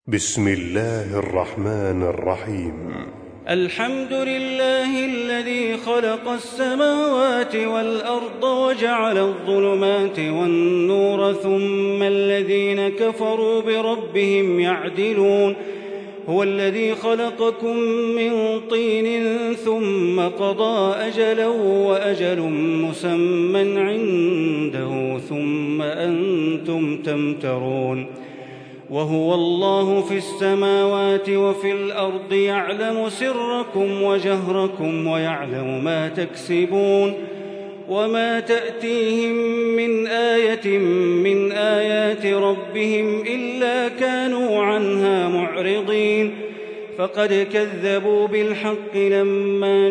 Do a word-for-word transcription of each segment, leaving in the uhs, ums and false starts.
بسم الله الرحمن الرحيم. الحمد لله الذي خلق السماوات والأرض وجعل الظلمات والنور ثم الذين كفروا بربهم يعدلون. هو الذي خلقكم من طين ثم قضى أجلا وأجل مسمى عنده ثم أنتم تمترون. وهو الله في السماوات وفي الأرض يعلم سركم وجهركم ويعلم ما تكسبون. وما تأتيهم من آية من آيات ربهم إلا كانوا عنها معرضين. فقد كذبوا بالحق لما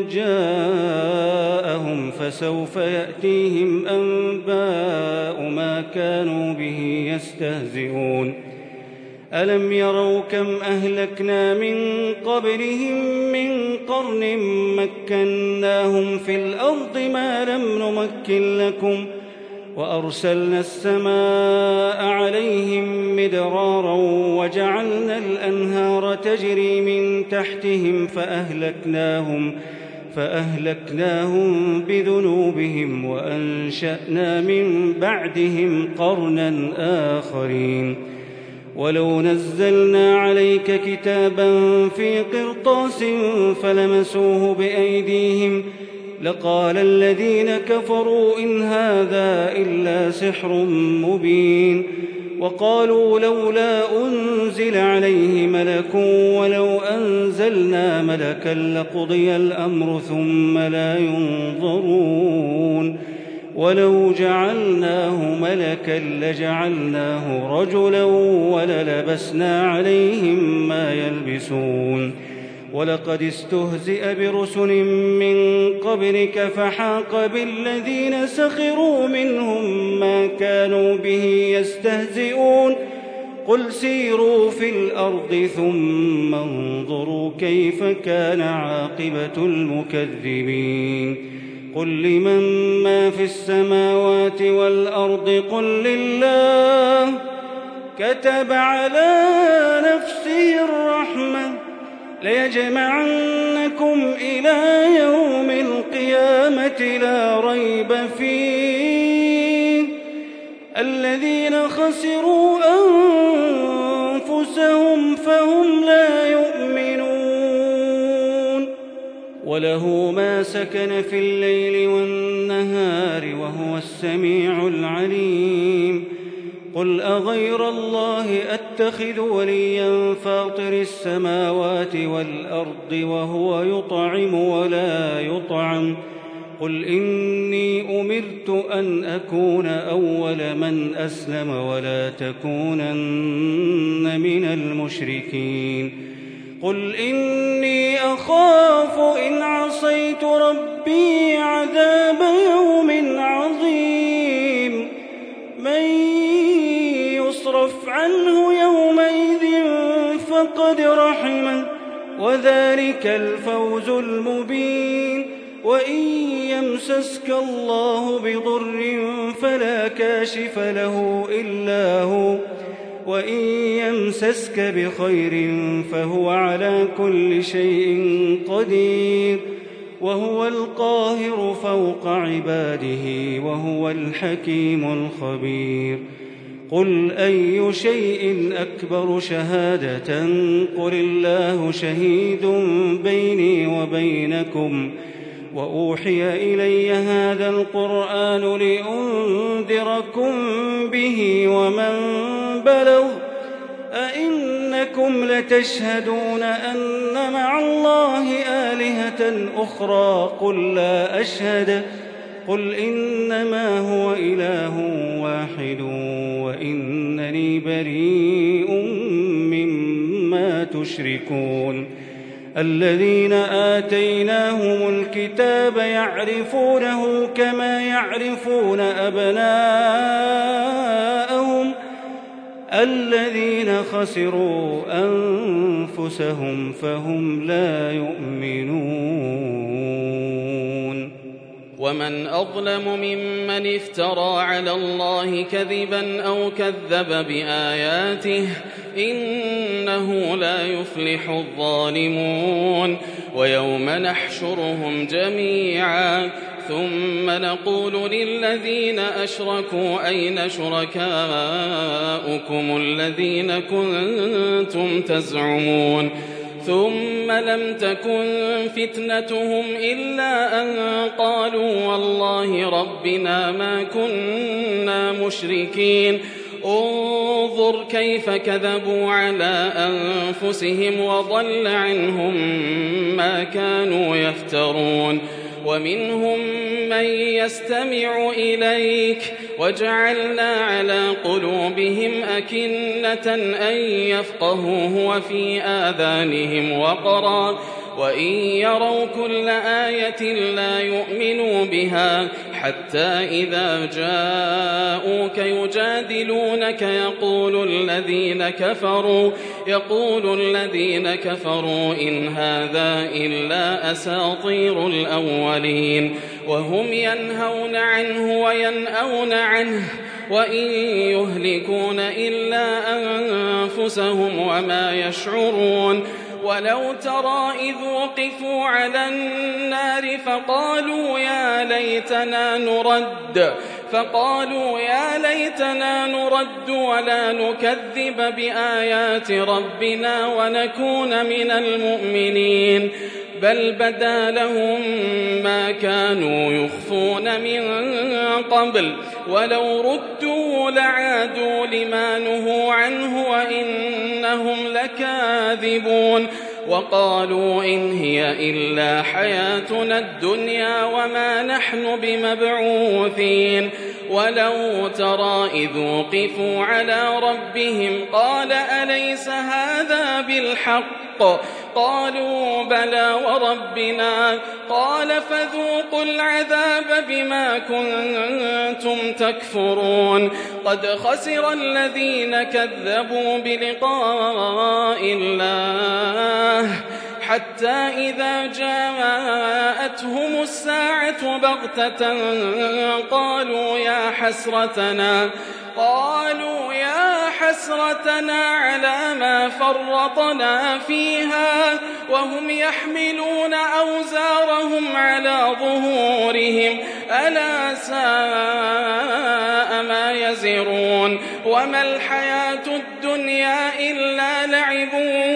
جاءهم فسوف يأتيهم أنباء ما كانوا به يستهزئون. ألم يروا كم أهلكنا من قبلهم من قرن مكناهم في الأرض ما لم نمكن لكم وأرسلنا السماء عليهم مدرارا وجعلنا الأنهار تجري من تحتهم فأهلكناهم فأهلكناهم بذنوبهم وأنشأنا من بعدهم قرنا آخرين. ولو نزلنا عليك كتابا في قرطاس فلمسوه بأيديهم لقال الذين كفروا إن هذا إلا سحر مبين. وقالوا لولا أنزل عليه ملك ولو أنزلنا ملكا لقضي الأمر ثم لا ينظرون. ولو جعلناه ملكا لجعلناه رجلا وللبسنا عليهم ما يلبسون. ولقد استهزئ برسل من قبلك فحاق بالذين سخروا منهم ما كانوا به يستهزئون. قل سيروا في الأرض ثم انظروا كيف كان عاقبة المكذبين. قل لمن ما في السماوات والأرض قل لله كتب على نفسه الرحمة ليجمعنكم إلى يوم القيامة لا ريب فيه الذين خسروا أنفسهم فهم لا يؤمنون. وله ما سكن في الليل والنهار وهو السميع العليم. قل أغير الله أتخذ وليا فاطر السماوات والأرض وهو يطعم ولا يطعم. قل إني أمرت أن أكون أول من أسلم ولا تكونن من المشركين. قل إني أخاف إن عصيت ربي عذاب يوم عظيم. من يصرف عنه يومئذ فقد رحمه وذلك الفوز المبين. وإن يمسسك الله بضر فلا كاشف له إلا هو وإن يمسسك بخير فهو على كل شيء قدير. وهو القاهر فوق عباده وهو الحكيم الخبير. قل أي شيء أكبر شهادة قل الله شهيد بيني وبينكم وأوحي إلي هذا القرآن لأنذركم به ومن بلغ أئنكم لتشهدون أن مع الله آلهة أخرى قل لا أشهد قل إنما هو إله واحد وإنني بريء مما تشركون. الذين آتيناهم الكتاب يعرفونه كما يعرفون أبناءهم الذين خسروا أنفسهم فهم لا يؤمنون. ومن أظلم ممن افترى على الله كذبا أو كذب بآياته إنه يفلح الظالمون ويوم نحشرهم جميعا ثم نقول للذين أشركوا أين شركاؤكم الذين كنتم تزعمون ثم لم تكن فتنتهم إلا أن قالوا والله ربنا ما كنا مشركين انظر كيف كذبوا على أنفسهم وضل عنهم ما كانوا يفترون ومنهم من يستمع إليك وجعلنا على قلوبهم أكنة أن يفقهوه وفي آذانهم وقرا وإن يروا كل آية لا يؤمنوا بها حتى إذا جاءوك يجادلونك يقول الذين كفروا يقول الذين كفروا إن هذا إلا أساطير الأولين وهم ينهون عنه وينأون عنه وإن يهلكون إلا أنفسهم وما يشعرون ولو ترى إذ وقفوا على النار فقالوا يا ليتنا نرد فقالوا يا ليتنا نرد ولا نكذب بآيات ربنا ونكون من المؤمنين بل بدا لهم ما كانوا يخفون من قبل ولو ردوا لعادوا لما نهوا عنه وإنهم لكاذبون وقالوا إن هي إلا حياتنا الدنيا وما نحن بمبعوثين ولو ترى إذ وقفوا على ربهم قال أليس هذا بالحق قالوا بلى وربنا قال فذوقوا العذاب بما كنتم تكفرون قد خسر الذين كذبوا بلقاء الله حتى إذا جاءتهم الساعة بغتة قالوا يا حسرتنا قالوا يا حسرتنا على ما فرطنا فيها وهم يحملون أوزارهم على ظهورهم ألا ساء ما يزرون وما الحياة الدنيا إلا لعب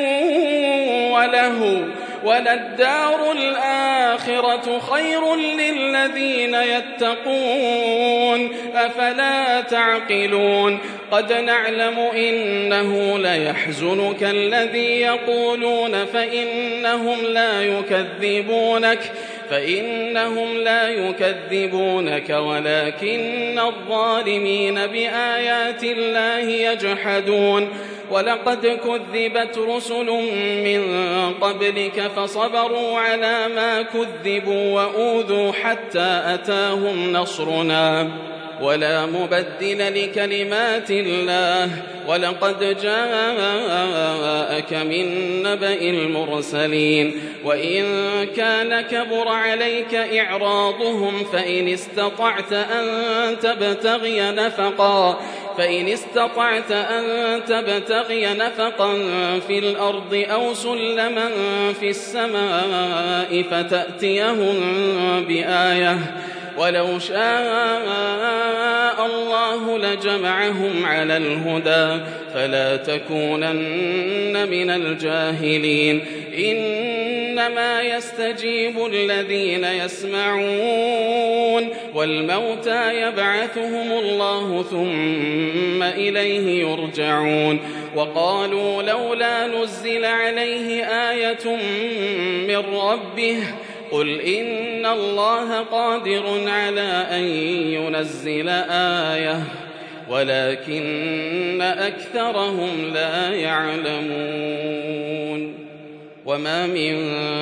وله وللدار الآخرة خير للذين يتقون أفلا تعقلون قد نعلم إنه ليحزنك الذي يقولون فإنهم لا يكذبونك فإنهم لا يكذبونك ولكن الظالمين بآيات الله يجحدون ولقد كذبت رسل من قبلك فصبروا على ما كذبوا وأوذوا حتى أتاهم نصرنا ولا مبدل لكلمات الله ولقد جاءك من نبأ المرسلين وإن كان كبر عليك إعراضهم فإن استطعت أن تبتغي نفقا فإن استطعت أن تبتغي نفقا في الأرض أو سلما في السماء فتأتيهم بآية ولو شاء الله لجمعهم على الهدى فلا تكونن من الجاهلين إنما يستجيب الذين يسمعون والموتى يبعثهم الله ثم إليه يرجعون وقالوا لولا نزل عليه آية من ربه قل إن الله قادر على أن ينزل آية ولكن أكثرهم لا يعلمون وما من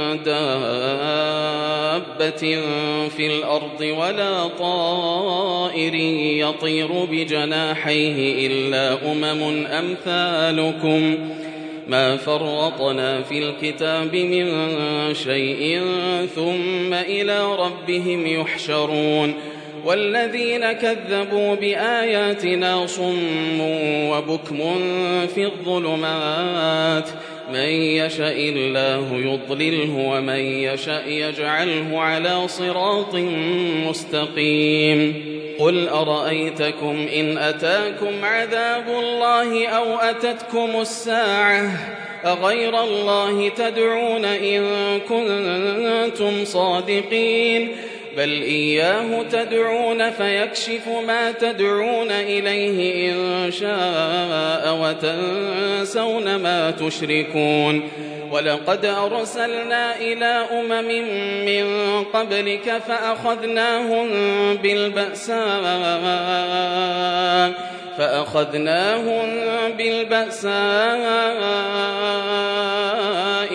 دابة في الأرض ولا طائر يطير بجناحيه إلا أمم أمثالكم ما فرطنا في الكتاب من شيء ثم إلى ربهم يحشرون والذين كذبوا بآياتنا صم وبكم في الظلمات من يشاء الله يضلله ومن يشاء يجعله على صراط مستقيم. قل أرأيتكم إن أتاكم عذاب الله أو أتتكم الساعة أغير الله تدعون إن كنتم صادقين بل إياه تدعون فيكشف ما تدعون إليه إن شاء وتنسون ما تشركون. ولقد أرسلنا إلى أمم من قبلك فأخذناهم بالبأساء فأخذناهم بالبأساء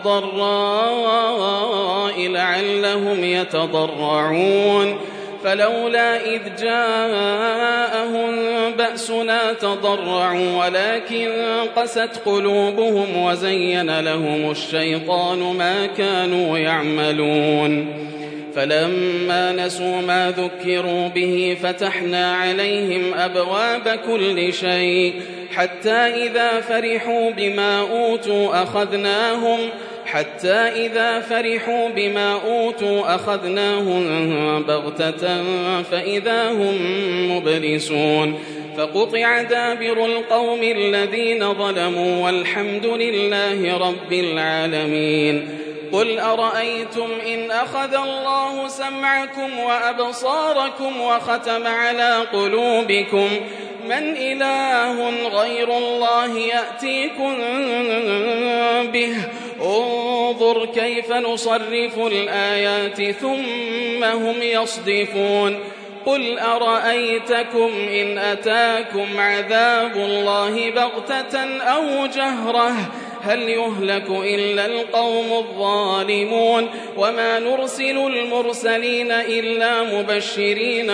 والضراء لعلهم يتضرعون فلولا إذ جاءهم بأسنا تضرعوا ولكن قست قلوبهم وزين لهم الشيطان ما كانوا يعملون. فلما نسوا ما ذكروا به فتحنا عليهم أبواب كل شيء حتى إذا فرحوا بما أوتوا أخذناهم حتى إذا فرحوا بما أوتوا أخذناهم بغتة فإذا هم مبلسون فقطع دابر القوم الذين ظلموا والحمد لله رب العالمين. قل أرأيتم إن أخذ الله سمعكم وأبصاركم وختم على قلوبكم من إله غير الله يأتيكم به انظر كيف نصرف الآيات ثم هم يصدفون. قل أرأيتكم إن أتاكم عذاب الله بغتة أو جهرة هل يهلك إلا القوم الظالمون وما نرسل المرسلين إلا مبشرين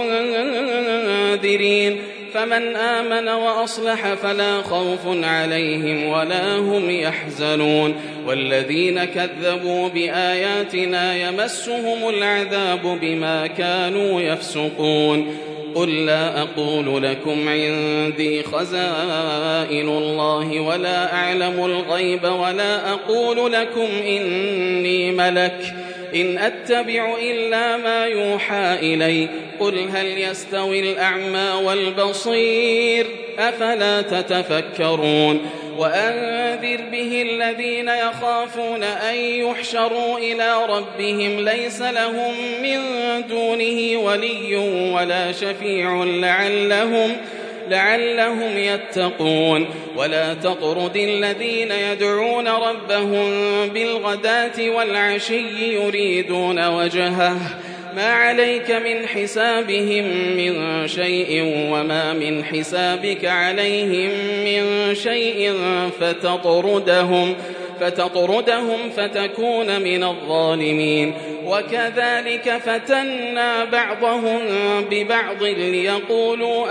ومنذرين فمن آمن وأصلح فلا خوف عليهم ولا هم يحزنون والذين كذبوا بآياتنا يمسهم العذاب بما كانوا يفسقون. قل لا أقول لكم عندي خزائن الله ولا أعلم الغيب ولا أقول لكم إني ملك إن أتبع إلا ما يوحى إلي قل هل يستوي الأعمى والبصير أفلا تتفكرون. وأنذر به الذين يخافون أن يحشروا إلى ربهم ليس لهم من دونه ولي ولا شفيع لعلهم لعلهم يتقون. ولا تطرد الذين يدعون ربهم بالغداة والعشي يريدون وجهه ما عليك من حسابهم من شيء وما من حسابك عليهم من شيء فتطردهم فتطردهم فتكون من الظالمين. وكذلك فتنا بعضهم ببعض ليقولوا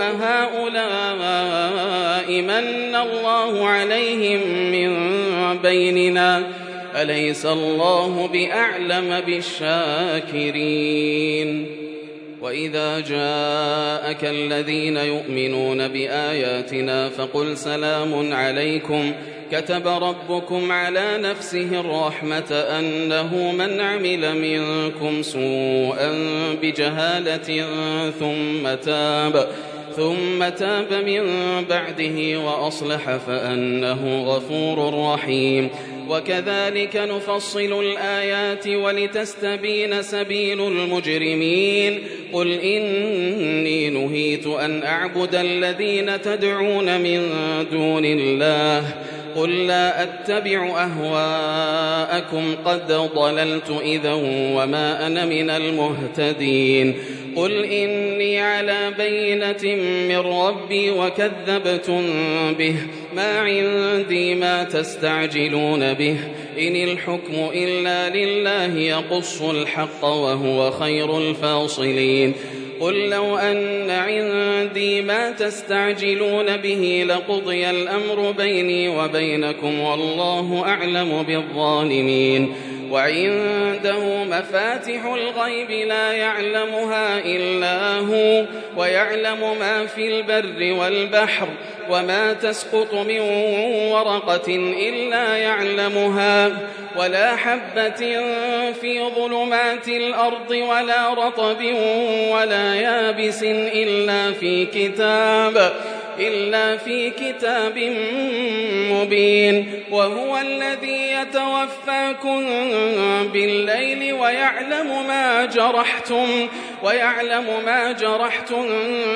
أهؤلاء من الله عليهم من بيننا أليس الله بأعلم بالشاكرين. وإذا جاءك الذين يؤمنون بآياتنا فقل سلام عليكم كتب ربكم على نفسه الرحمة أنه من عمل منكم سوءا بجهالة ثم تاب ثم تاب من بعده وأصلح فأنه غفور رحيم. وكذلك نفصل الآيات ولتستبين سبيل المجرمين. قل إني نهيت أن أعبد الذين تدعون من دون الله قل لا أتبع أهواءكم قد ضللت إذا وما أنا من المهتدين. قل إني على بينة من ربي وكذبتم به ما عندي ما تستعجلون به إن الحكم إلا لله يقص الحق وهو خير الفاصلين. قل لو أن عندي ما تستعجلون به لقضي الأمر بيني وبينكم والله أعلم بالظالمين. وعنده مفاتح الغيب لا يعلمها إلا هو ويعلم ما في البر والبحر وما تسقط من ورقة إلا يعلمها ولا حبة في ظلمات الأرض ولا رطب ولا يابس إلا في كتاب إلا في كتاب مبين وهو الذي يتوفاكم بالليل ويعلم ما جرحتم ويعلم ما جرحتم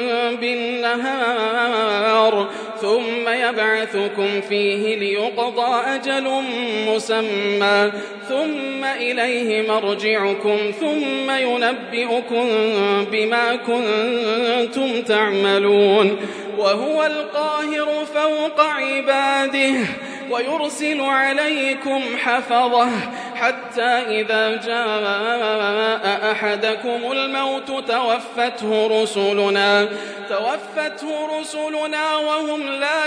بالنهار ثم يبعثكم فيه ليقضى أجل مسمى ثم إليه مرجعكم ثم ينبئكم بما كنتم تعملون وهو القاهر فوق عباده ويرسل عليكم حفظه حتى إذا جاء أحدكم الموت توفته رسلنا توفته رسلنا وهم لا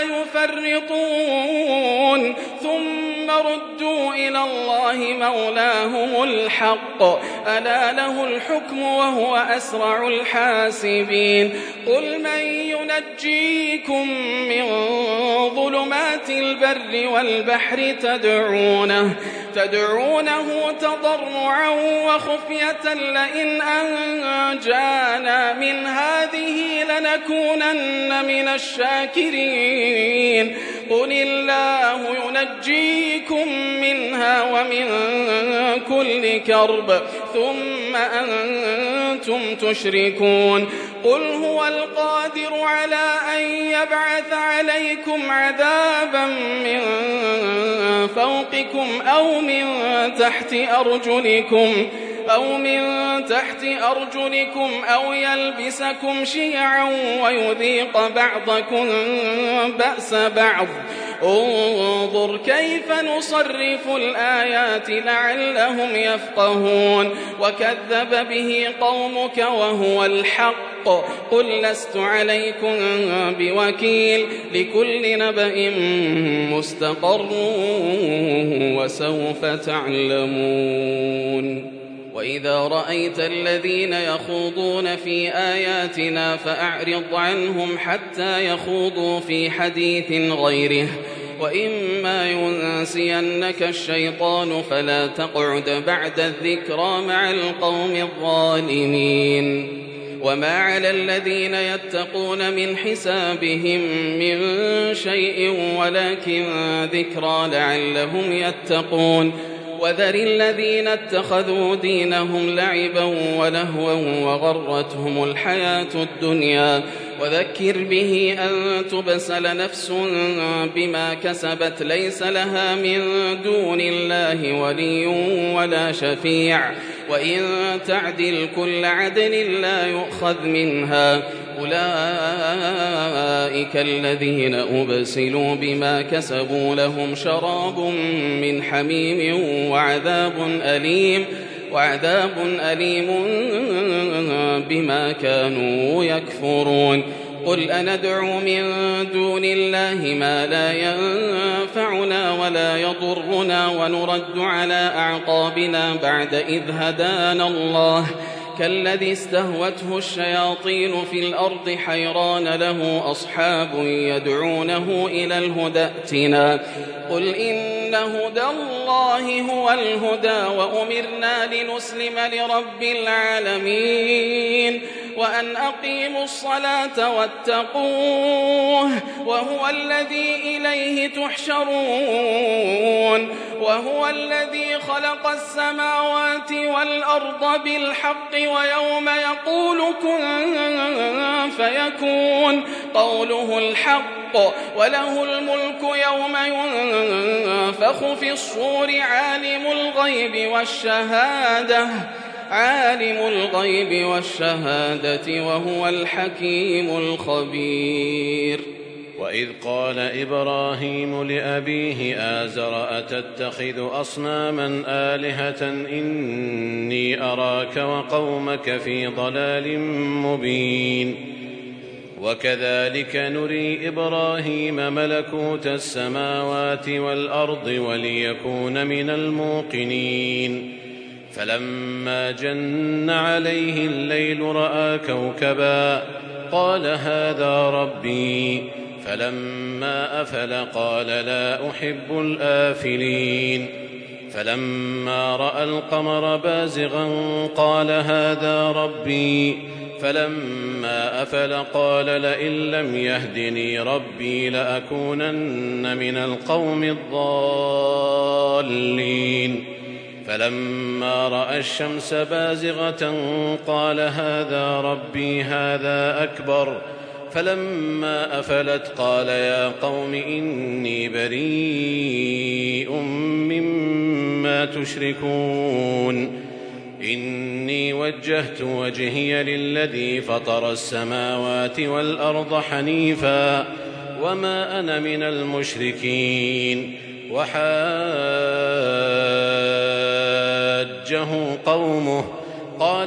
يفرطون ثم ردوا إلى الله مولاهم الحق ألا له الحكم وهو أسرع الحاسبين قل من ينجيكم من ظلمات البر والبحر تدعونه تدعونه تضرعا وخفية لئن أنجانا من هذه لنكونن من الشاكرين قل الله ينجيكم منها ومن كل كرب ثم أنتم تشركون قل هو القادر على أن يبعث عليكم عذابا من فوقكم أو من تحت أرجلكم أو من تحت أرجلكم أو يلبسكم شيعا ويذيق بعضكم بأس بعض انظر كيف نصرف الآيات لعلهم يفقهون وكذب به قومك وهو الحق قل لست عليكم بوكيل لكل نبأ مستقر وسوف تعلمون وإذا رأيت الذين يخوضون في آياتنا فأعرض عنهم حتى يخوضوا في حديث غيره وإما ينسينك الشيطان فلا تقعد بعد الذكرى مع القوم الظالمين وما على الذين يتقون من حسابهم من شيء ولكن ذكرى لعلهم يتقون وذر الذين اتخذوا دينهم لعبا ولهوا وغرتهم الحياة الدنيا وذكر به أن تبسل نفس بما كسبت ليس لها من دون الله ولي ولا شفيع وإن تعدل كل عدل لا يؤخذ منها أولئك الذين أبسلوا بما كسبوا لهم شراب من حميم وعذاب أليم وعذاب أليم بما كانوا يكفرون قل أندعو من دون الله ما لا ينفعنا ولا يضرنا ونرد على أعقابنا بعد إذ هدانا الله كالذي استهوته الشياطين في الأرض حيران له أصحاب يدعونه إلى الهدى ائتنا قل إن هدى الله هو الهدى وأمرنا لنسلم لرب العالمين وأن أقيموا الصلاة واتقوه وهو الذي إليه تحشرون وهو الذي خلق السماوات والأرض بالحق ويوم يقول كن فيكون قوله الحق وله الملك يوم ينفخ في الصور عالم الغيب والشهادة عالم الغيب والشهادة وهو الحكيم الخبير وإذ قال إبراهيم لأبيه آزر أتتخذ أصناما آلهة إني أراك وقومك في ضلال مبين وكذلك نري إبراهيم ملكوت السماوات والأرض وليكون من الموقنين فلما جن عليه الليل رأى كوكبا قال هذا ربي فلما أفل قال لا أحب الآفلين فلما رأى القمر بازغا قال هذا ربي فلما أفل قال لئن لم يهدني ربي لأكونن من القوم الضالين فلما رأى الشمس بازغة قال هذا ربي هذا أكبر فلما أفلت قال يا قوم إني بريء مما تشركون إني وجهت وجهي للذي فطر السماوات والأرض حنيفا وما أنا من المشركين وحاجه قومه قال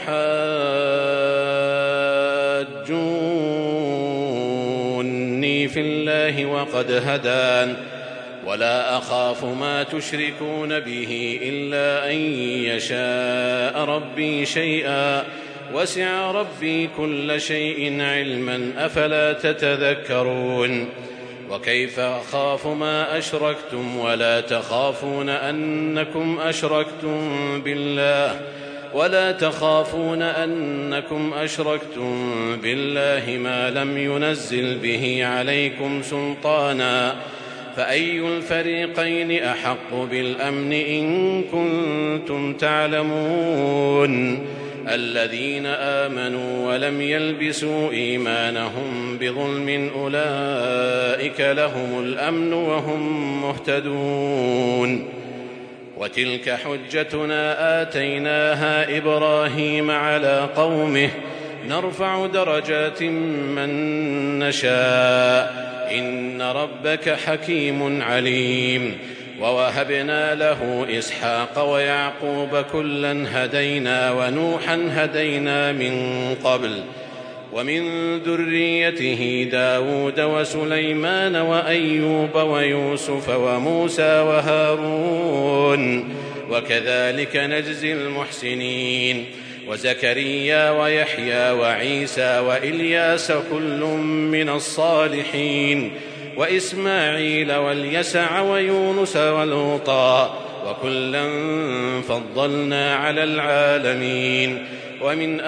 أتحاجوني في الله وقد هدان ولا أخاف ما تشركون به إلا أن يشاء ربي شيئا وسع ربي كل شيء علما أفلا تتذكرون وكيف أخاف ما أشركتم ولا تخافون أنكم أشركتم بالله ولا تخافون أنكم أشركتم بالله ما لم ينزل به عليكم سلطانا فأي الفريقين أحق بالأمن إن كنتم تعلمون الذين آمنوا ولم يلبسوا إيمانهم بظلم أولئك لهم الأمن وهم مهتدون وتلك حجتنا آتيناها إبراهيم على قومه نرفع درجات من نشاء إن ربك حكيم عليم ووهبنا له إسحاق ويعقوب كلا هدينا ونوحا هدينا من قبل ومن ذريته داود وسليمان وأيوب ويوسف وموسى وهارون وكذلك نجزي المحسنين وزكريا ويحيى وعيسى وإلياس كل من الصالحين وإسماعيل واليسع ويونس ولوطا وكلا فضلنا على العالمين ومن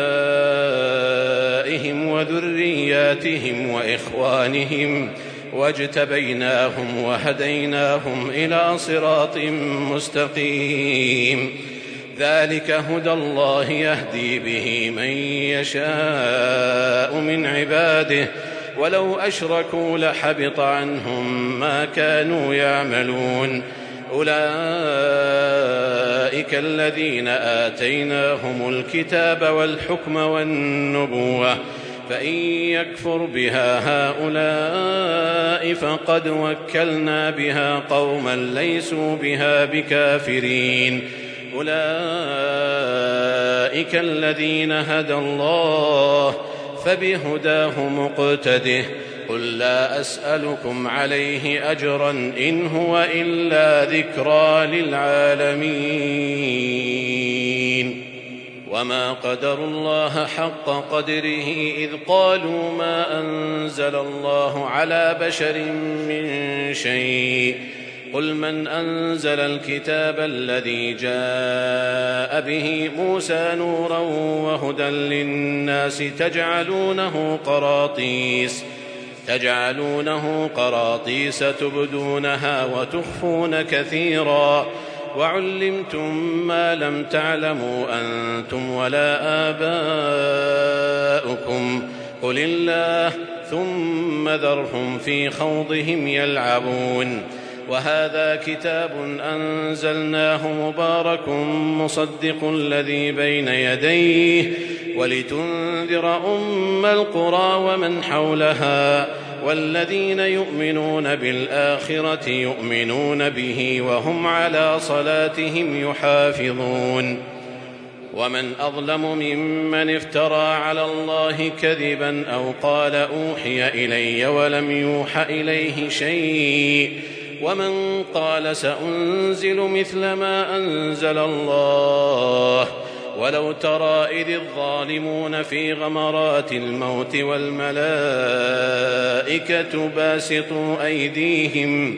آبائهم وذرياتهم وإخوانهم واجتبيناهم وهديناهم إلى صراط مستقيم ذلك هدى الله يهدي به من يشاء من عباده ولو أشركوا لحبط عنهم ما كانوا يعملون أولئك الذين آتيناهم الكتاب والحكم والنبوة فإن يكفر بها هؤلاء فقد وكلنا بها قوما ليسوا بها بكافرين أولئك الذين هدى الله فبهداه مقتده قل لا أسألكم عليه أجرا إن هو إلا ذكرى للعالمين وما قدروا الله حق قدره إذ قالوا ما أنزل الله على بشر من شيء قل من أنزل الكتاب الذي جاء به موسى نورا وهدى للناس تجعلونه قراطيس تجعلونه قراطيس تبدونها وتخفون كثيرا وعلمتم ما لم تعلموا أنتم ولا آباؤكم قل الله ثم ذرهم في خوضهم يلعبون وهذا كتاب أنزلناه مبارك مصدق الذي بين يديه ولتنذر أم القرى ومن حولها والذين يؤمنون بالآخرة يؤمنون به وهم على صلاتهم يحافظون ومن أظلم ممن افترى على الله كذبا أو قال أوحي إلي ولم يوح إليه شيء ومن قال سأنزل مثل ما أنزل الله ولو ترى إذ الظالمون في غمرات الموت والملائكة باسطوا أيديهم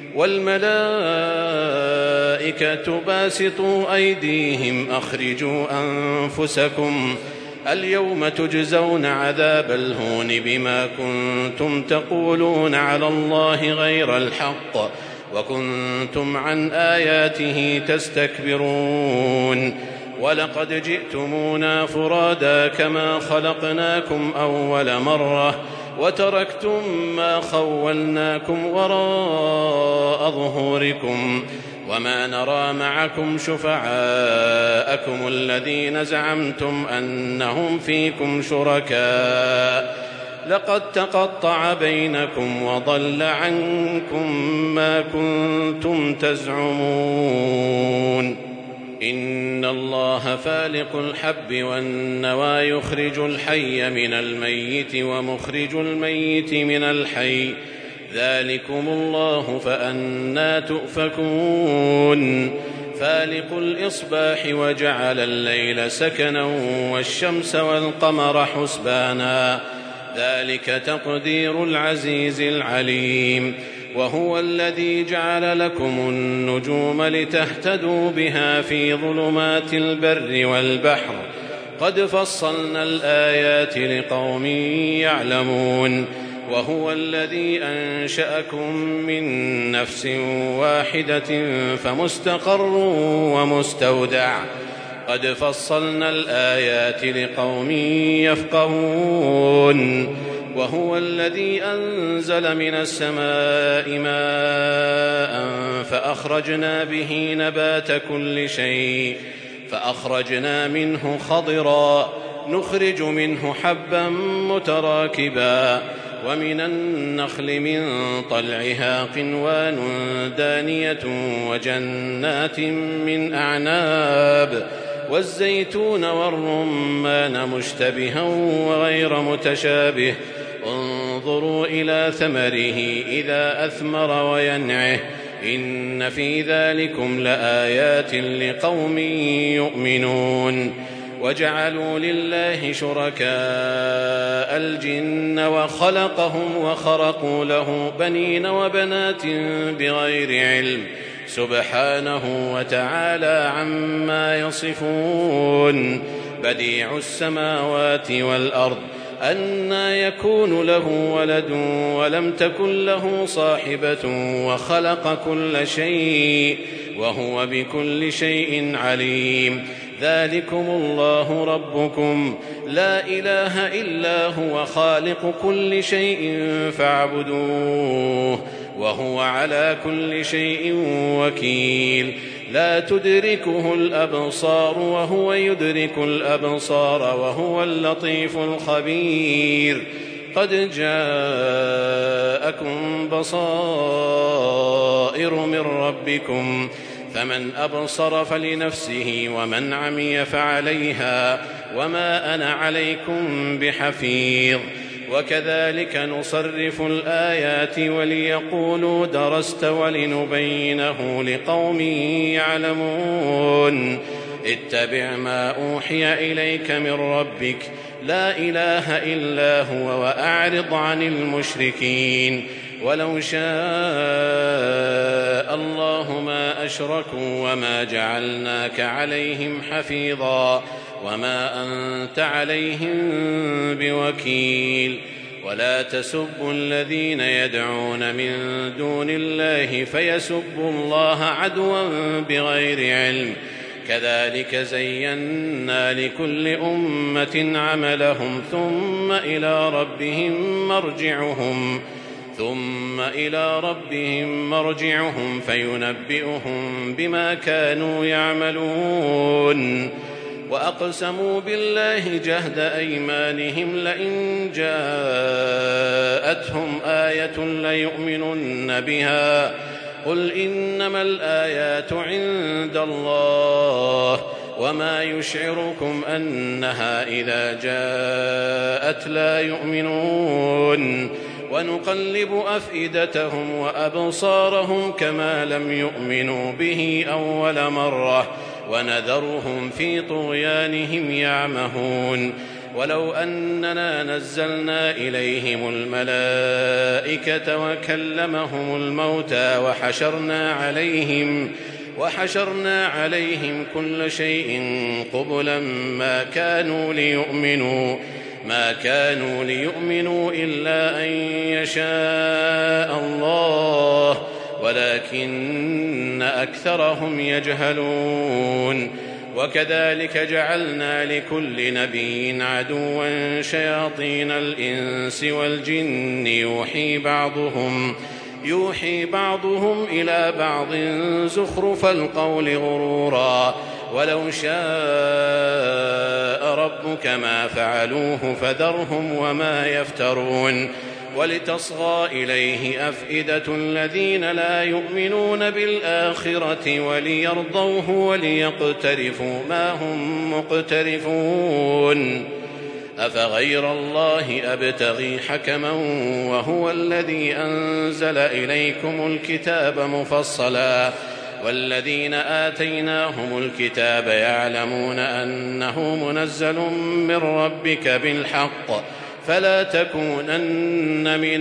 والملائكة باسطوا أيديهم أخرجوا أنفسكم اليوم تجزون عذاب الهون بما كنتم تقولون على الله غير الحق وكنتم عن آياته تستكبرون ولقد جئتمونا فرادا كما خلقناكم أول مرة وتركتم ما خولناكم وراء ظهوركم وما نرى معكم شفعاءكم الذين زعمتم أنهم فيكم شركاء لقد تقطع بينكم وضل عنكم ما كنتم تزعمون إن الله فالق الحب والنوى يخرج الحي من الميت ومخرج الميت من الحي ذلكم الله فأنى تؤفكون فالق الإصباح وجعل الليل سكنا والشمس والقمر حسبانا ذلك تقدير العزيز العليم وهو الذي جعل لكم النجوم لتهتدوا بها في ظلمات البر والبحر قد فصلنا الآيات لقوم يعلمون وهو الذي أنشأكم من نفس واحدة فمستقر ومستودع قد فصلنا الآيات لقوم يفقهون وهو الذي أنزل من السماء ماء فأخرجنا به نبات كل شيء فأخرجنا منه خضرا نخرج منه حبا متراكبا ومن النخل من طلعها قنوان دانية وجنات من أعناب والزيتون والرمان مشتبها وغير متشابه انظروا إلى ثمره إذا أثمر وينعه إن في ذلكم لآيات لقوم يؤمنون وجعلوا لله شركاء الجن وخلقهم وخرقوا له بنين وبنات بغير علم سبحانه وتعالى عما يصفون بديع السماوات والأرض أنى يكون له ولد ولم تكن له صاحبة وخلق كل شيء وهو بكل شيء عليم ذلكم الله ربكم لا إله إلا هو خالق كل شيء فاعبدوه وهو على كل شيء وكيل لا تدركه الأبصار وهو يدرك الأبصار وهو اللطيف الخبير قد جاءكم بصائر من ربكم فمن أبصر فلنفسه ومن عمي فعليها وما أنا عليكم بحفيظ وكذلك نصرف الآيات وليقولوا درست ولنبينه لقوم يعلمون اتبع ما أوحي إليك من ربك لا إله إلا هو وأعرض عن المشركين ولو شاء الله ما أشركوا وما جعلناك عليهم حفيظا وما أنت عليهم بوكيل ولا تسبوا الذين يدعون من دون الله فيسبوا الله عدوا بغير علم كذلك زينا لكل أمة عملهم ثم إلى ربهم مرجعهم ثم إلى ربهم مرجعهم فينبئهم بما كانوا يعملون وأقسموا بالله جهد أيمانهم لئن جاءتهم آية ليؤمنن بها قل إنما الآيات عند الله وما يشعركم أنها إذا جاءت لا يؤمنون ونقلب أفئدتهم وأبصارهم كما لم يؤمنوا به أول مرة ونذرهم في طغيانهم يعمهون ولو أننا نزلنا إليهم الملائكة وكلمهم الموتى وحشرنا عليهم وحشرنا عليهم كل شيء قبلا ما كانوا ليؤمنوا ما كانوا ليؤمنوا إلا أن يشاء الله ولكن أكثرهم يجهلون وكذلك جعلنا لكل نبي عدوا شياطين الإنس والجن يوحي بعضهم يوحي بعضهم إلى بعض زخرف القول غرورا ولو شاء ربك ما فعلوه فذرهم وما يفترون ولتصغى إليه أفئدة الذين لا يؤمنون بالآخرة وليرضوه وليقترفوا ما هم مقترفون أفغير الله أبتغي حكما وهو الذي أنزل إليكم الكتاب مفصلا والذين آتيناهم الكتاب يعلمون أنه منزل من ربك بالحق فلا تكونن من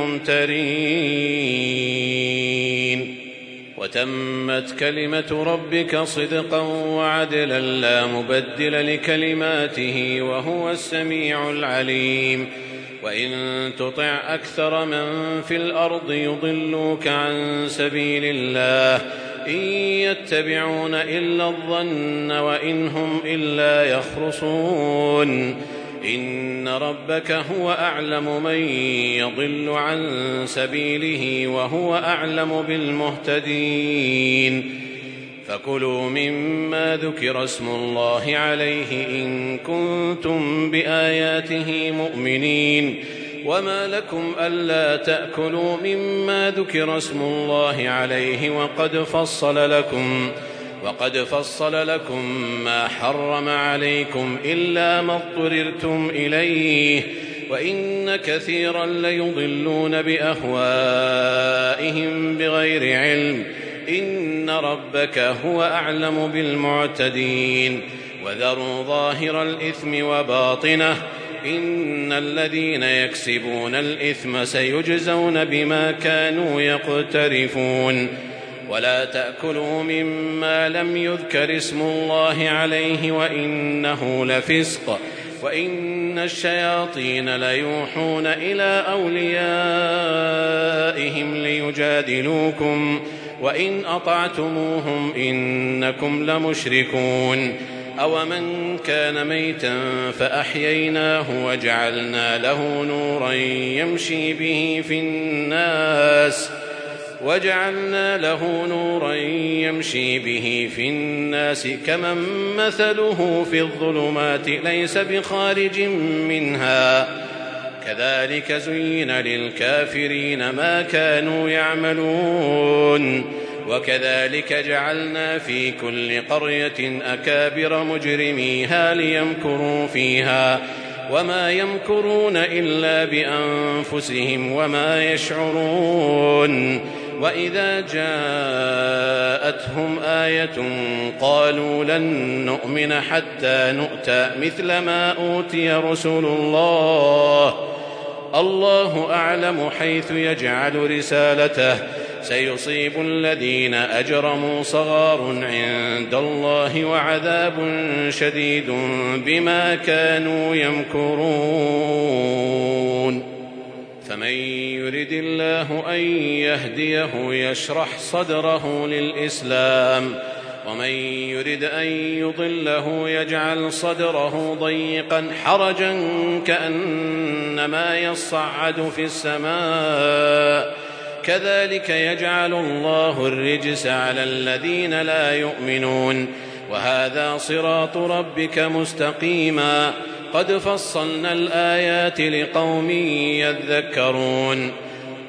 الممترين وتمت كلمة ربك صدقا وعدلا لا مبدل لكلماته وهو السميع العليم وإن تطع أكثر من في الأرض يضلوك عن سبيل الله إن يتبعون إلا الظن وإن هم إلا يخرصون إن ربك هو أعلم من يضل عن سبيله وهو أعلم بالمهتدين فكلوا مما ذكر اسم الله عليه إن كنتم بآياته مؤمنين وما لكم ألا تأكلوا مما ذكر اسم الله عليه وقد فصل لكم وقد فصل لكم ما حرم عليكم إلا ما اضطررتم إليه وإن كثيرا ليضلون بأهوائهم بغير علم إن ربك هو أعلم بالمعتدين وذروا ظاهر الإثم وباطنه إن الذين يكسبون الإثم سيجزون بما كانوا يقترفون ولا تأكلوا مما لم يذكر اسم الله عليه وإنه لفسق وإن الشياطين ليوحون إلى أوليائهم ليجادلوكم وإن أطعتموهم إنكم لمشركون أومن كان ميتا فأحييناه وجعلنا له نورا يمشي به في الناس وجعلنا له نورا يمشي به في الناس كمن مثله في الظلمات ليس بخارج منها كذلك زين للكافرين ما كانوا يعملون وكذلك جعلنا في كل قرية أكابر مجرميها ليمكروا فيها وما يمكرون إلا بأنفسهم وما يشعرون وإذا جاءتهم آية قالوا لن نؤمن حتى نؤتى مثل ما أوتي رسل الله الله أعلم حيث يجعل رسالته سيصيب الذين أجرموا صغار عند الله وعذاب شديد بما كانوا يمكرون فمن يرد الله أن يهديه يشرح صدره للإسلام ومن يرد أن يضله يجعل صدره ضيقا حرجا كأنما يصعد في السماء كذلك يجعل الله الرجس على الذين لا يؤمنون وهذا صراط ربك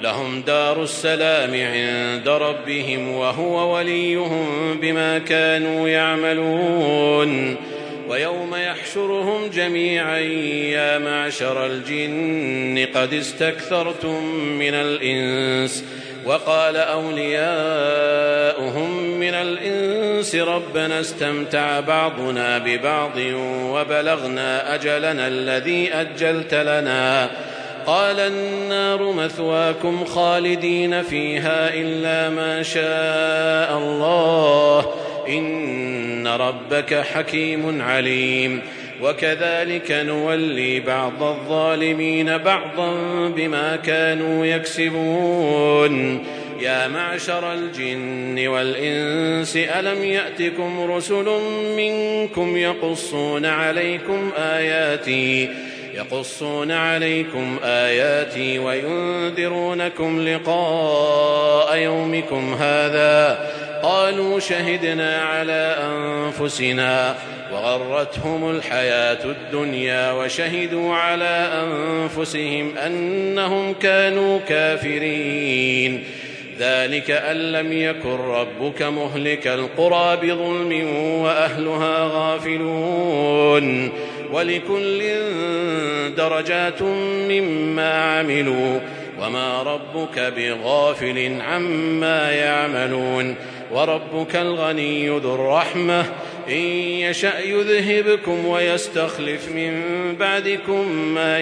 لهم دار السلام عند ربهم وهو وليهم بما كانوا يعملون ويوم يحشرهم جميعا يا معشر الجن قد استكثرتم من الإنس وقال أولياؤهم من الإنس ربنا استمتع بعضنا ببعض وبلغنا أجلنا الذي أجلت لنا قال النار مثواكم خالدين فيها إلا ما شاء الله إن ربك حكيم عليم وكذلك نولي بعض الظالمين بعضا بما كانوا يكسبون يا معشر الجن والإنس ألم يأتكم رسل منكم يقصون عليكم آياتي يقصون عليكم آياتي وينذرونكم لقاء يومكم هذا قالوا شهدنا على أنفسنا وغرتهم الحياة الدنيا وشهدوا على أنفسهم أنهم كانوا كافرين ذلك أن لم يكن ربك مهلك القرى بظلم وأهلها غافلون ولكل درجات مما عملوا وما ربك بغافل عما يعملون وربك الغني ذو الرحمة إن يشأ يذهبكم ويستخلف من بعدكم ما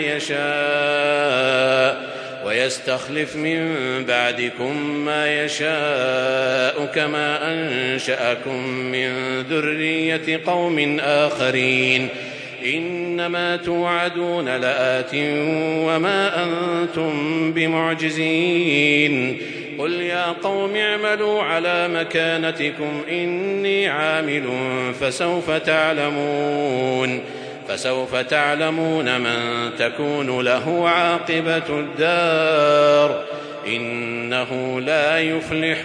يشاء ويستخلف من بعدكم ما يشاء كما أنشأكم من ذرية قوم آخرين إنما توعدون لآت وما أنتم بمعجزين قل يا قوم اعملوا على مكانتكم إني عامل فسوف تعلمون فسوف تعلمون من تكون له عاقبة الدار إنه لا يفلح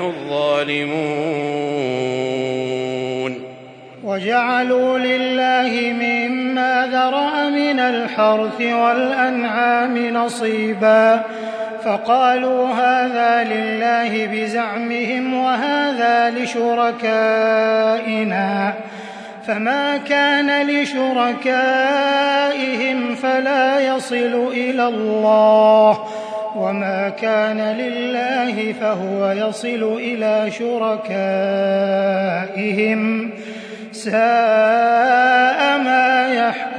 الظالمون وجعلوا لله مما ذرأ من الحرث والأنعام نصيبا فقالوا هذا لله بزعمهم وهذا لشركائنا فما كان لشركائهم فلا يصل إلى الله وما كان لله فهو يصل إلى شركائهم ساء ما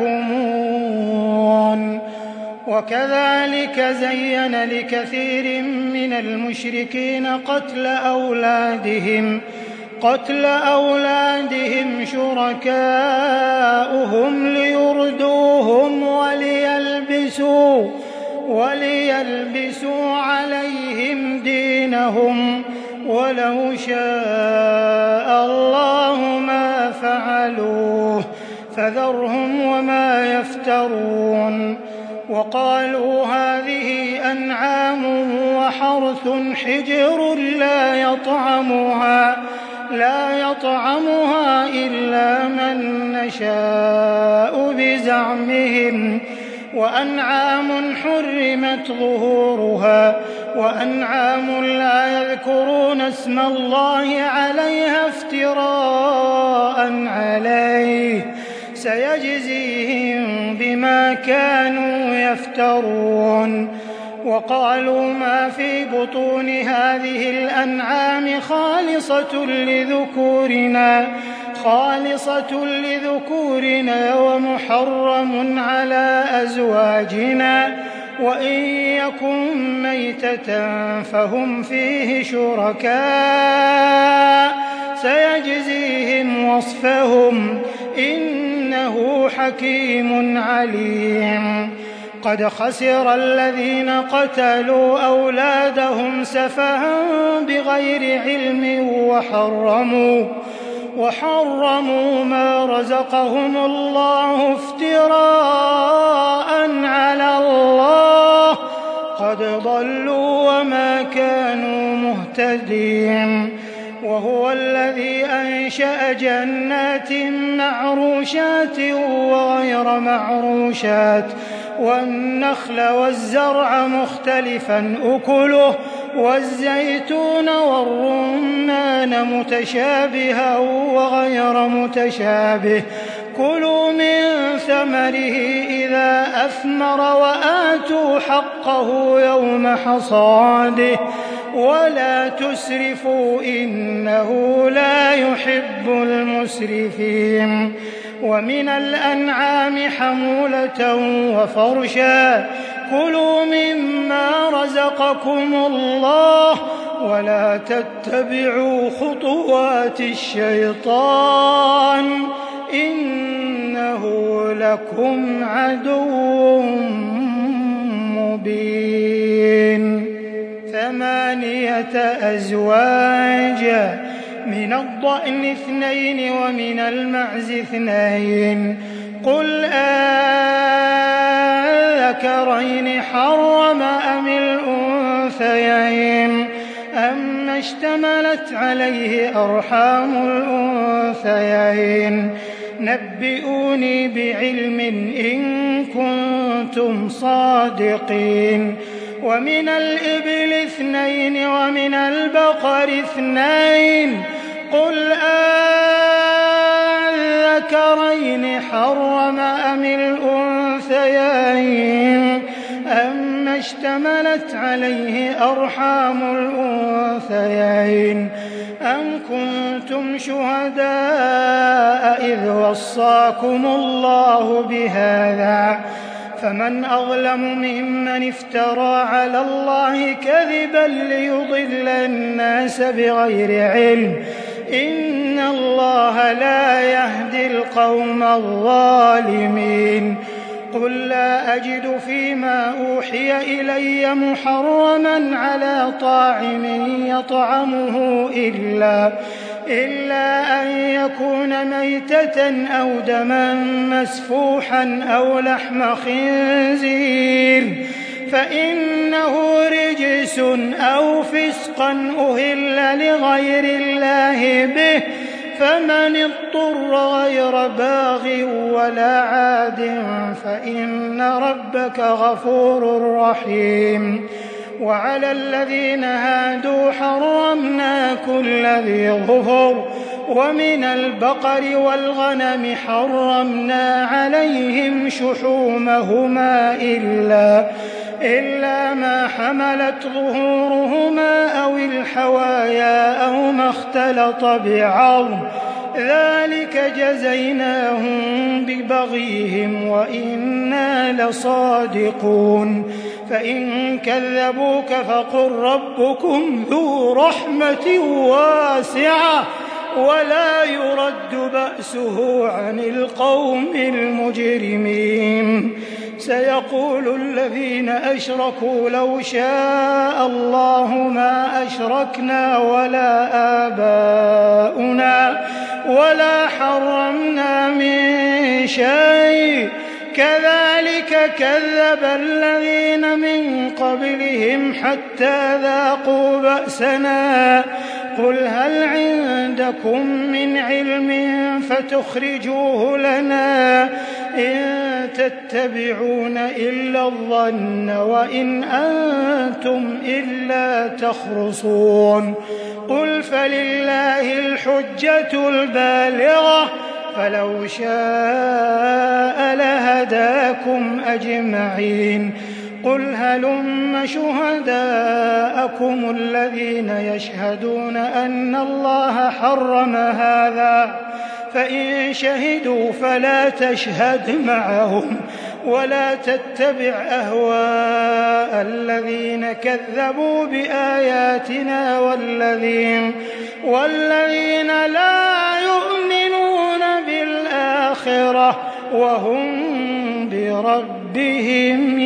يحكمون وكذلك زين لكثير من المشركين قتل أولادهم قتل أولادهم شركاؤهم ليردوهم وليلبسوا وليلبسوا عليهم دينهم ولو شاء الله ما فعلوه فذرهم وما يفترون وقالوا هذه أنعام وحرث حجر لا يطعمها لا يطعمها إلا من نشاء بزعمهم وأنعام حرمت ظهورها وأنعام لا يذكرون اسم الله عليها افتراء عليه سيجزيهم بما كانوا يفترون وقالوا ما في بطون هذه الأنعام خالصة لذكورنا خالصة لذكورنا ومحرم على أزواجنا وإن يكن ميتة فهم فيه شركاء سيجزيهم وصفهم إنه حكيم عليم قد خسر الذين قتلوا أولادهم سفها بغير علم وحرموا وحرموا ما رزقهم الله افتراء على الله قد ضلوا وما كانوا مهتدين وهو الذي أنشأ جنات معروشات وغير معروشات والنخل والزرع مختلفا أكله والزيتون والرمان متشابها وغير متشابه كلوا من ثمره إذا أثمر وآتوا حقه يوم حصاده ولا تسرفوا إنه لا يحب المسرفين ومن الأنعام حمولة وفرشا كلوا مما رزقكم الله ولا تتبعوا خطوات الشيطان إنه لكم عدو مبين ثمانية أزواج من الضأن اثنين ومن المعز اثنين قل آذكرين حرم أم الأنثيين أما اشتملت عليه أرحام الأنثيين نبئوني بعلم إن كنتم صادقين ومن الإبل اثنين ومن البقر اثنين قل آذكرين حرم أم الأنثيين أما اشتملت عليه أرحام الأنثيين أم كنتم شهداء إذ وصاكم الله بهذا فمن أظلم ممن افترى على الله كذبا ليضل الناس بغير علم إن الله لا يهدي القوم الظالمين قل لا أجد فيما أوحي إلي محرما على طاعم يطعمه إلا إلا أن يكون ميتة أو دما مسفوحا أو لحم خنزير فإنه رجس أو فسقا أهل لغير الله به فمن اضطر غير باغ ولا عاد فإن ربك غفور رحيم وعلى الذين هادوا حرمنا كل ذي ظفر ومن البقر والغنم حرمنا عليهم شحومهما إلا إلا ما حملت ظهورهما أو الحوايا أو ما اختلط بعظم ذلك جزيناهم ببغيهم وإنا لصادقون فإن كذبوك فقل ربكم ذو رحمة واسعة ولا يرد بأسه عن القوم المجرمين سيقول الذين أشركوا لو شاء الله ما أشركنا ولا آباؤنا ولا حرمنا من شيء كذلك كذب الذين من قبلهم حتى ذاقوا بأسنا قل هل عندكم من علم فتخرجوه لنا إن تتبعون إلا الظن وإن أنتم إلا تخرصون قل فلله الحجة البالغة فلو شاء لهداكم أجمعين قل هلم شهداءكم الذين يشهدون أن الله حرم هذا فإن شهدوا فلا تشهد معهم ولا تتبع أهواء الذين كذبوا بآياتنا والذين, والذين لا يؤمنون بالآخرة وهم بربهم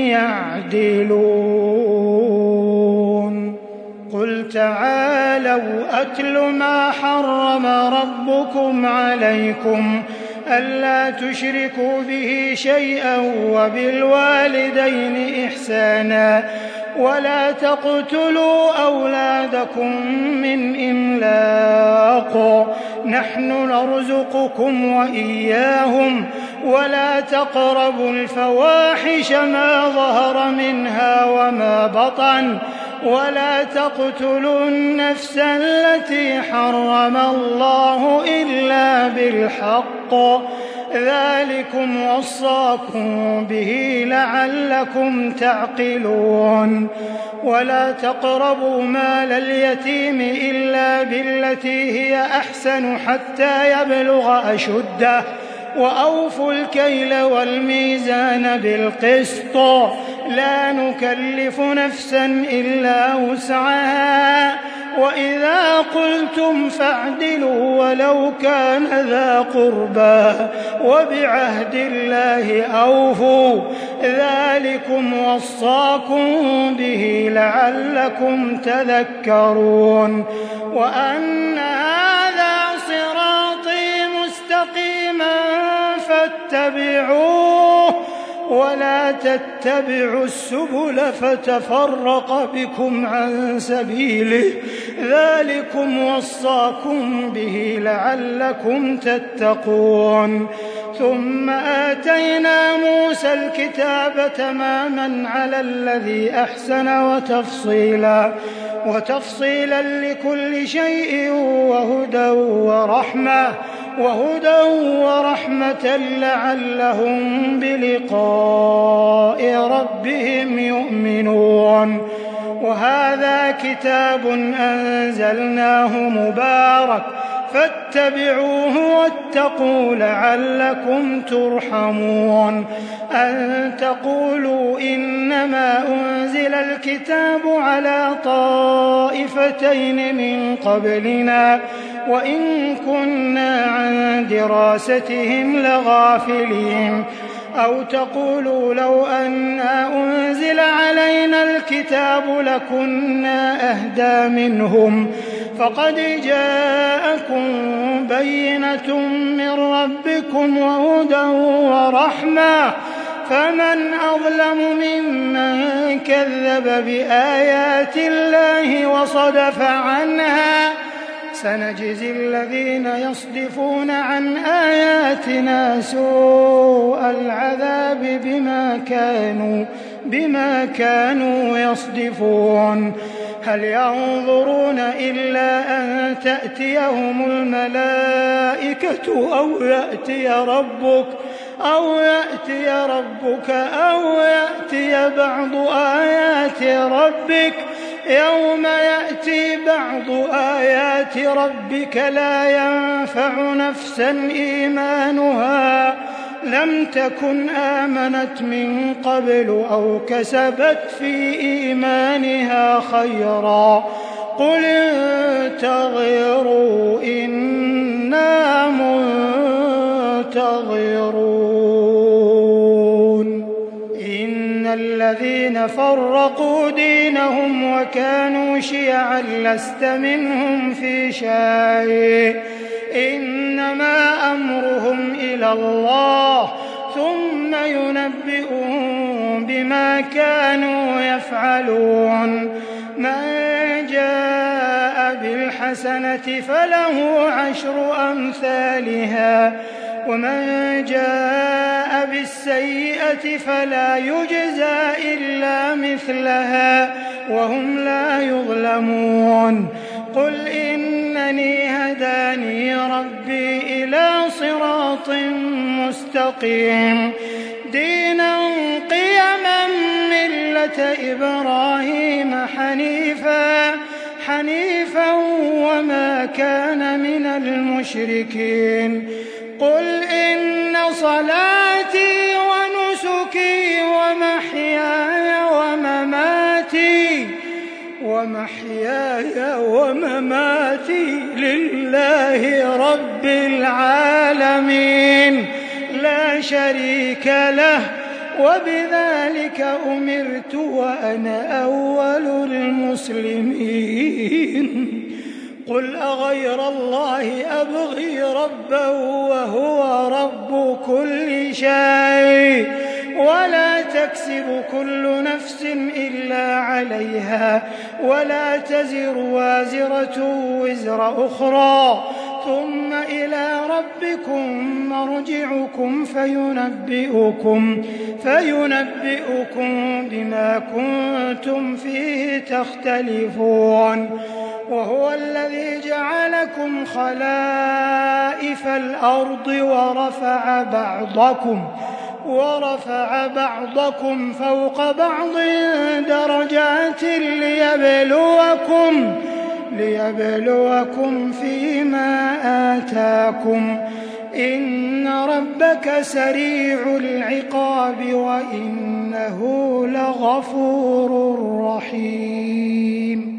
يعدلون قل تعالوا أتل ما حرم ربكم عليكم ألا تشركوا به شيئا وبالوالدين إحسانا ولا تقتلوا أولادكم من إملاق نحن نرزقكم وإياهم ولا تقربوا الفواحش ما ظهر منها وما بطن ولا تقتلوا النفس التي حرم الله إلا بالحق ذلكم وصاكم به لعلكم تعقلون ولا تقربوا مال اليتيم إلا بالتي هي أحسن حتى يبلغ أشده وأوفوا الكيل والميزان بالقسط لا نكلف نفسا إلا وسعها وإذا قلتم فاعدلوا ولو كان ذا قربى وبعهد الله أوفوا ذلكم وصاكم به لعلكم تذكرون وأن هذا صراطي مستقيما فاتبعوه ولا تتبعوا السبل فتفرق بكم عن سبيله ذلكم وصاكم به لعلكم تتقون ثم آتينا موسى الكتاب تماما على الذي أحسن وتفصيلا وتفصيلا لكل شيء وهدى ورحمة وهدى ورحمة لعلهم بلقاء ربهم يؤمنون وهذا كتاب أنزلناه مبارك فاتبعوه واتقوا لعلكم ترحمون أن تقولوا إنما أنزل الكتاب على طائفتين من قبلنا وإن كنا عن دراستهم لغافلين أو تقولوا لو أنا أنزل علينا الكتاب لكنا أهدى منهم فقد جاءكم بينة من ربكم وهدى ورحمة فمن أظلم ممن كذب بآيات الله وصدف عنها سنجزي الذين يصدفون عن آياتنا سوء العذاب بما كانوا بما كانوا يصدفون هل ينظرون إلا أن تأتيهم الملائكة أو يأتي ربك أو يأتي ربك أو يأتي بعض آيات ربك يوم يأتي بعض آيات ربك لا ينفع نفسا إيمانها لم تكن آمنت من قبل أو كسبت في إيمانها خيرا قل انتظروا إنا منتظرون إن الذين فرقوا دينهم وكانوا شيعا لست منهم في شيء إنما أمرهم إلى الله ثم ينبئهم بما كانوا يفعلون من جاء بالحسنة فله عشر أمثالها ومن جاء بالسيئة فلا يجزى إلا مثلها وهم لا يظلمون قل إنني هداني ربي إلى صراط مستقيم دينا قيما ملة إبراهيم حنيفا حنيفا وما كان من المشركين قل إن صلاتي ونسكي ومحياي ومماتي ومحياي ومماتي لله رب العالمين لا شريك له وبذلك أمرت وأنا أول المسلمين قل أغير الله أبغي ربا وهو رب كل شيء ولا تكسب كل نفس إلا عليها ولا تزر وازرة وزر أخرى ثم إلى ربكم مرجعكم فينبئكم, فينبئكم بما كنتم فيه تختلفون. وهو الذي جعلكم خلائف الأرض ورفع بعضكم ورفع بعضكم فوق بعض درجات ليبلوكم ليبلوكم فيما آتاكم إن ربك سريع العقاب وإنه لغفور رحيم.